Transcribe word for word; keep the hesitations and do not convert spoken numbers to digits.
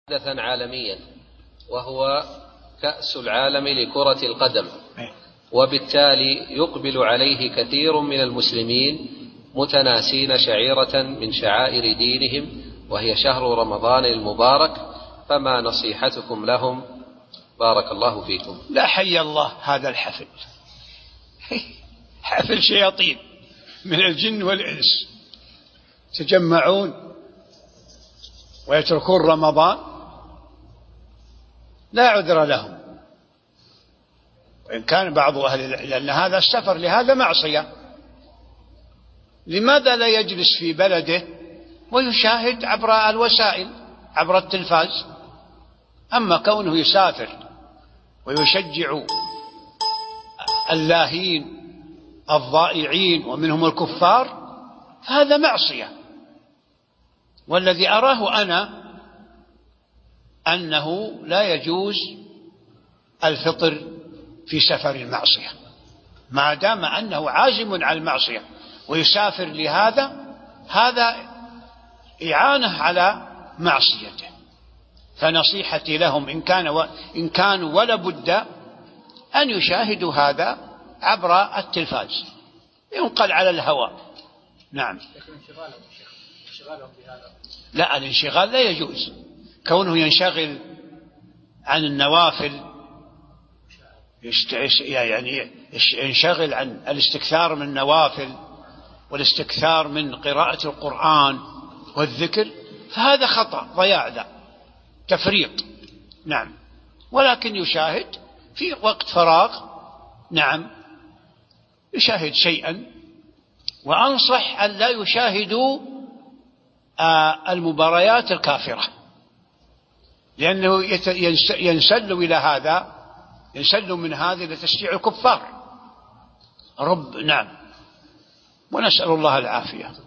حدثا عالميا وهو كأس العالم لكرة القدم، وبالتالي يقبل عليه كثير من المسلمين متناسين شعيرة من شعائر دينهم وهي شهر رمضان المبارك، فما نصيحتكم لهم بارك الله فيكم؟ لا حي الله هذا الحفل حفل شياطين من الجن والإنس تجمعون ويتركون رمضان، لا عذر لهم. وإن كان بعض أهل لأن هذا السفر لهذا معصية، لماذا لا يجلس في بلده ويشاهد عبر الوسائل عبر التلفاز؟ أما كونه يسافر ويشجع اللاهين الضائعين ومنهم الكفار فهذا معصية. والذي أراه أنا أنه لا يجوز الفطر في سفر المعصية ما دام أنه عازم على المعصية ويسافر لهذا، هذا إعانة على معصيته. فنصيحتي لهم إن كان و... إن كانوا ولا بد أن يشاهدوا هذا عبر التلفاز ينقل على الهواء. نعم. لا، الانشغال لا يجوز، كونه ينشغل عن النوافل، يعني ينشغل عن الاستكثار من النوافل والاستكثار من قراءة القرآن والذكر، فهذا خطأ ضياع، ذا تفريط. نعم. ولكن يشاهد في وقت فراغ، نعم يشاهد شيئا. وأنصح أن لا يشاهدوا المباريات الكافرة، لأنه ينسل إلى هذا، ينسل من هذا إلى تشجيع الكفار. رب نعم، ونسأل الله العافية.